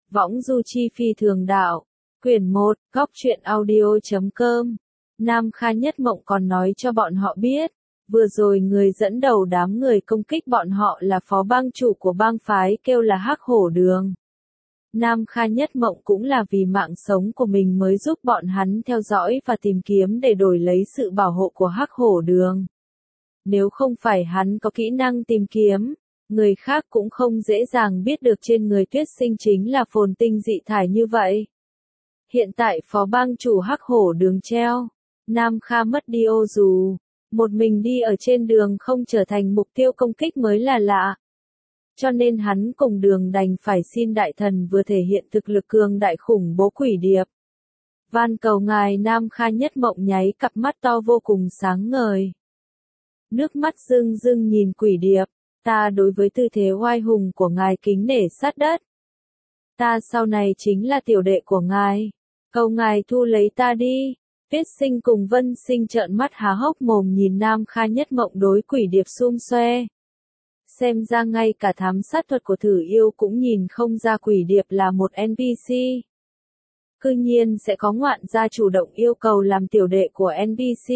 Võng du chi phi thường đạo. Quyển 1, góc truyện audio.com. Nam Kha Nhất Mộng còn nói cho bọn họ biết, vừa rồi người dẫn đầu đám người công kích bọn họ là phó bang chủ của bang phái kêu là Hắc Hổ Đường. Nam Kha Nhất Mộng cũng là vì mạng sống của mình mới giúp bọn hắn theo dõi và tìm kiếm để đổi lấy sự bảo hộ của Hắc Hổ Đường. Nếu không phải hắn có kỹ năng tìm kiếm, người khác cũng không dễ dàng biết được trên người Tuyết Sinh chính là phồn tinh dị thải như vậy. Hiện tại phó bang chủ Hắc Hổ Đường treo, Nam Kha mất đi ô dù, một mình đi ở trên đường không trở thành mục tiêu công kích mới là lạ. Cho nên hắn cùng Đường đành phải xin đại thần vừa thể hiện thực lực cường đại khủng bố Quỷ Điệp. Van cầu ngài. Nam Kha Nhất Mộng nháy cặp mắt to vô cùng sáng ngời. Nước mắt rưng rưng nhìn Quỷ Điệp, ta đối với tư thế oai hùng của ngài kính nể sát đất. Ta sau này chính là tiểu đệ của ngài, cầu ngài thu lấy ta đi. Tuyết Sinh cùng Vân Sinh trợn mắt há hốc mồm nhìn Nam Kha Nhất Mộng đối Quỷ Điệp xum xoe. Xem ra ngay cả thám sát thuật của Thử Yêu cũng nhìn không ra Quỷ Điệp là một NPC. Cư nhiên sẽ có ngoạn gia chủ động yêu cầu làm tiểu đệ của NPC.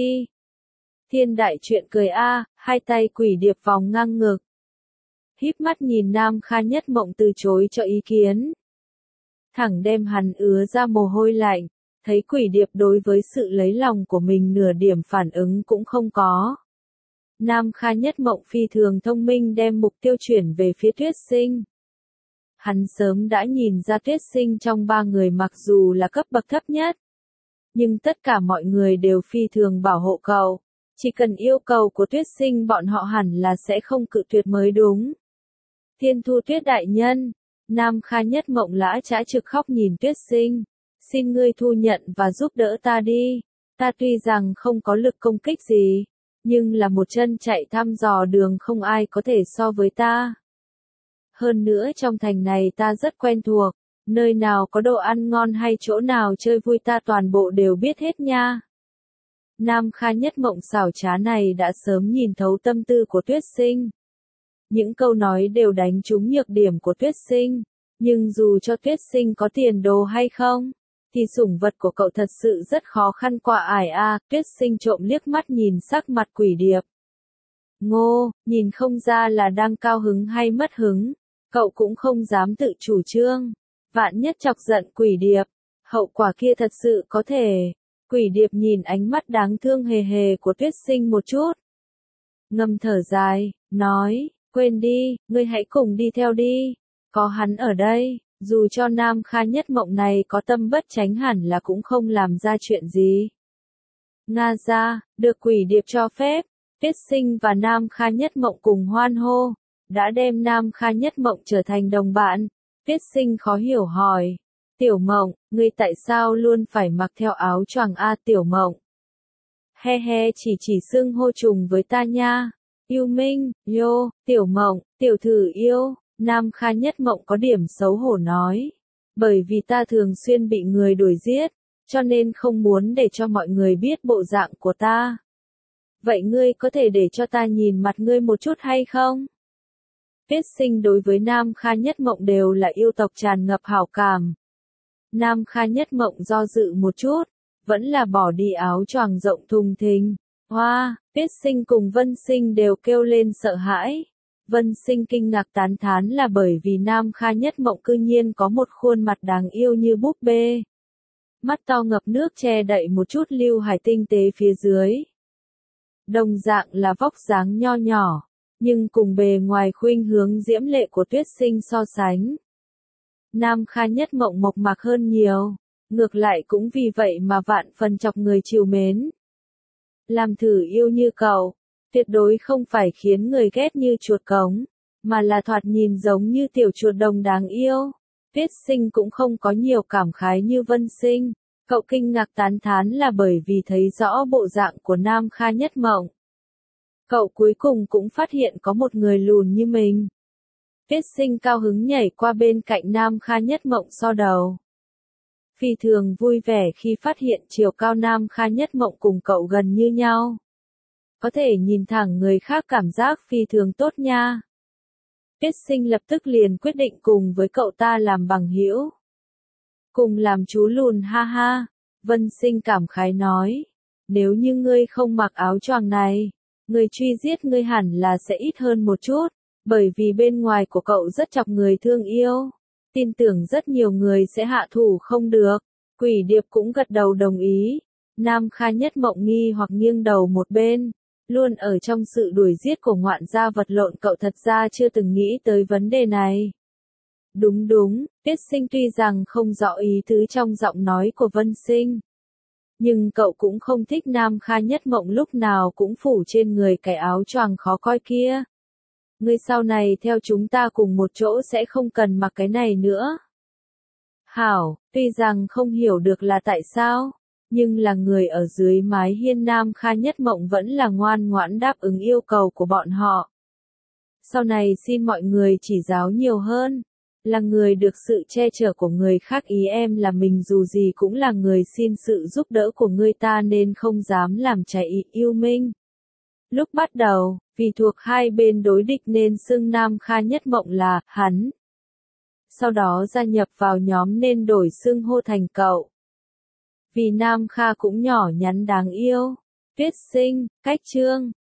Thiên đại chuyện cười a, hai tay Quỷ Điệp vòng ngang ngực. Híp mắt nhìn Nam Kha Nhất Mộng từ chối cho ý kiến. Thẳng đem hắn ứa ra mồ hôi lạnh, thấy Quỷ Điệp đối với sự lấy lòng của mình nửa điểm phản ứng cũng không có. Nam Kha Nhất Mộng phi thường thông minh đem mục tiêu chuyển về phía Tuyết Sinh. Hắn sớm đã nhìn ra Tuyết Sinh trong ba người mặc dù là cấp bậc thấp nhất, nhưng tất cả mọi người đều phi thường bảo hộ cậu. Chỉ cần yêu cầu của Tuyết Sinh bọn họ hẳn là sẽ không cự tuyệt mới đúng. Thiên Thu Tuyết đại nhân, Nam Kha Nhất Mộng lã chã trực khóc nhìn Tuyết Sinh. Xin ngươi thu nhận và giúp đỡ ta đi. Ta tuy rằng không có lực công kích gì, nhưng là một chân chạy thăm dò đường không ai có thể so với ta. Hơn nữa trong thành này ta rất quen thuộc, nơi nào có đồ ăn ngon hay chỗ nào chơi vui ta toàn bộ đều biết hết nha. Nam Kha Nhất Mộng xảo trá này đã sớm nhìn thấu tâm tư của Tuyết Sinh. Những câu nói đều đánh trúng nhược điểm của Tuyết Sinh, nhưng dù cho Tuyết Sinh có tiền đồ hay không, thì sủng vật của cậu thật sự rất khó khăn qua ải a. Tuyết Sinh trộm liếc mắt nhìn sắc mặt Quỷ Điệp. Ngô, nhìn không ra là đang cao hứng hay mất hứng, cậu cũng không dám tự chủ trương. Vạn nhất chọc giận Quỷ Điệp, hậu quả kia thật sự có thể. Quỷ Điệp nhìn ánh mắt đáng thương hề hề của Tuyết Sinh một chút. Ngâm thở dài, nói, quên đi, ngươi hãy cùng đi theo đi. Có hắn ở đây, dù cho Nam Kha Nhất Mộng này có tâm bất chánh hẳn là cũng không làm ra chuyện gì. Nga ra, được Quỷ Điệp cho phép, Tuyết Sinh và Nam Kha Nhất Mộng cùng hoan hô, đã đem Nam Kha Nhất Mộng trở thành đồng bạn. Tuyết Sinh khó hiểu hỏi, Tiểu Mộng, ngươi tại sao luôn phải mặc theo áo choàng a? Tiểu Mộng he he chỉ xưng hô trùng với ta nha. Yêu Minh, yo, Tiểu Mộng, Tiểu Thử Yêu. Nam Kha Nhất Mộng có điểm xấu hổ nói, bởi vì ta thường xuyên bị người đuổi giết, cho nên không muốn để cho mọi người biết bộ dạng của ta. Vậy ngươi có thể để cho ta nhìn mặt ngươi một chút hay không? Tuyết Sinh đối với Nam Kha Nhất Mộng đều là yêu tộc tràn ngập hảo cảm. Nam Kha Nhất Mộng do dự một chút, vẫn là bỏ đi áo choàng rộng thùng thình. Hoa, Tuyết Sinh cùng Vân Sinh đều kêu lên sợ hãi. Vân Sinh kinh ngạc tán thán là bởi vì Nam Kha Nhất Mộng cư nhiên có một khuôn mặt đáng yêu như búp bê. Mắt to ngập nước che đậy một chút lưu hải tinh tế phía dưới. Đồng dạng là vóc dáng nho nhỏ, nhưng cùng bề ngoài khuynh hướng diễm lệ của Tuyết Sinh so sánh, Nam Kha Nhất Mộng mộc mạc hơn nhiều, ngược lại cũng vì vậy mà vạn phần chọc người trìu mến. Làm Thử Yêu như cậu, tuyệt đối không phải khiến người ghét như chuột cống, mà là thoạt nhìn giống như tiểu chuột đồng đáng yêu. Tuyết Sinh cũng không có nhiều cảm khái như Vân Sinh, cậu kinh ngạc tán thán là bởi vì thấy rõ bộ dạng của Nam Kha Nhất Mộng. Cậu cuối cùng cũng phát hiện có một người lùn như mình. Tuyết Sinh cao hứng nhảy qua bên cạnh Nam Kha Nhất Mộng so đầu. Phi thường vui vẻ khi phát hiện chiều cao Nam Kha Nhất Mộng cùng cậu gần như nhau. Có thể nhìn thẳng người khác cảm giác phi thường tốt nha. Tuyết Sinh lập tức liền quyết định cùng với cậu ta làm bằng hữu. Cùng làm chú lùn ha ha. Vân Sinh cảm khái nói. Nếu như ngươi không mặc áo choàng này, người truy giết ngươi hẳn là sẽ ít hơn một chút, bởi vì bên ngoài của cậu rất chọc người thương yêu. Tin tưởng rất nhiều người sẽ hạ thủ không được. Quỷ điệp cũng gật đầu đồng ý. Nam Kha Nhất Mộng nghi hoặc nghiêng đầu một bên. Luôn ở trong sự đuổi giết của ngoạn gia vật lộn, cậu thật ra chưa từng nghĩ tới vấn đề này. Đúng đúng, Tiết Sinh tuy rằng không rõ ý tứ trong giọng nói của Vân Sinh, nhưng cậu cũng không thích Nam Kha Nhất Mộng lúc nào cũng phủ trên người cái áo choàng khó coi kia. Ngươi sau này theo chúng ta cùng một chỗ sẽ không cần mặc cái này nữa. Hảo, tuy rằng không hiểu được là tại sao, nhưng là người ở dưới mái hiên Nam Kha Nhất Mộng vẫn là ngoan ngoãn đáp ứng yêu cầu của bọn họ. Sau này xin mọi người chỉ giáo nhiều hơn. Là người được sự che chở của người khác, ý em là mình dù gì cũng là người xin sự giúp đỡ của người ta nên không dám làm trái ý yêu minh. Lúc bắt đầu, vì thuộc hai bên đối địch nên xưng Nam Kha Nhất Mộng là hắn. Sau đó gia nhập vào nhóm nên đổi xưng hô thành cậu. Vì Nam Kha cũng nhỏ nhắn đáng yêu. Tuyết Sinh, Cách Chương